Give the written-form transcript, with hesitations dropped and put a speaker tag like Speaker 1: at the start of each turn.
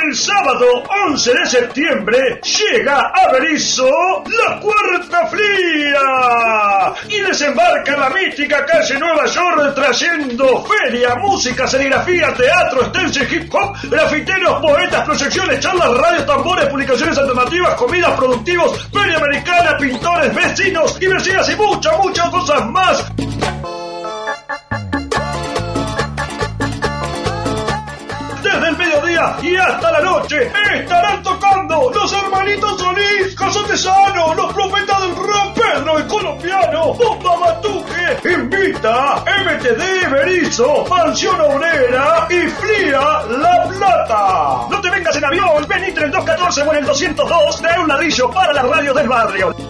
Speaker 1: El sábado 11 de septiembre llega a Berisso la Cuarta Flia y desembarca en la mítica calle Nueva York trayendo feria, música, serigrafía, teatro, stencil, hip hop, grafiteros, poetas, proyecciones, charlas, radios, tambores, publicaciones alternativas, comidas, productivos, feria americana, pintores, vecinos y vecinas y muchas cosas más. Desde el mediodía y hasta la noche estarán tocando los hermanitos Solís, Casotesano, los profetas del rap, Pedro el Colombiano, Bomba Batuque, invita MTD Berisso, Mansión Obrera y Flia La Plata. No te vengas en avión, venite en el 214 o en el 202, trae un ladrillo para la radio del barrio.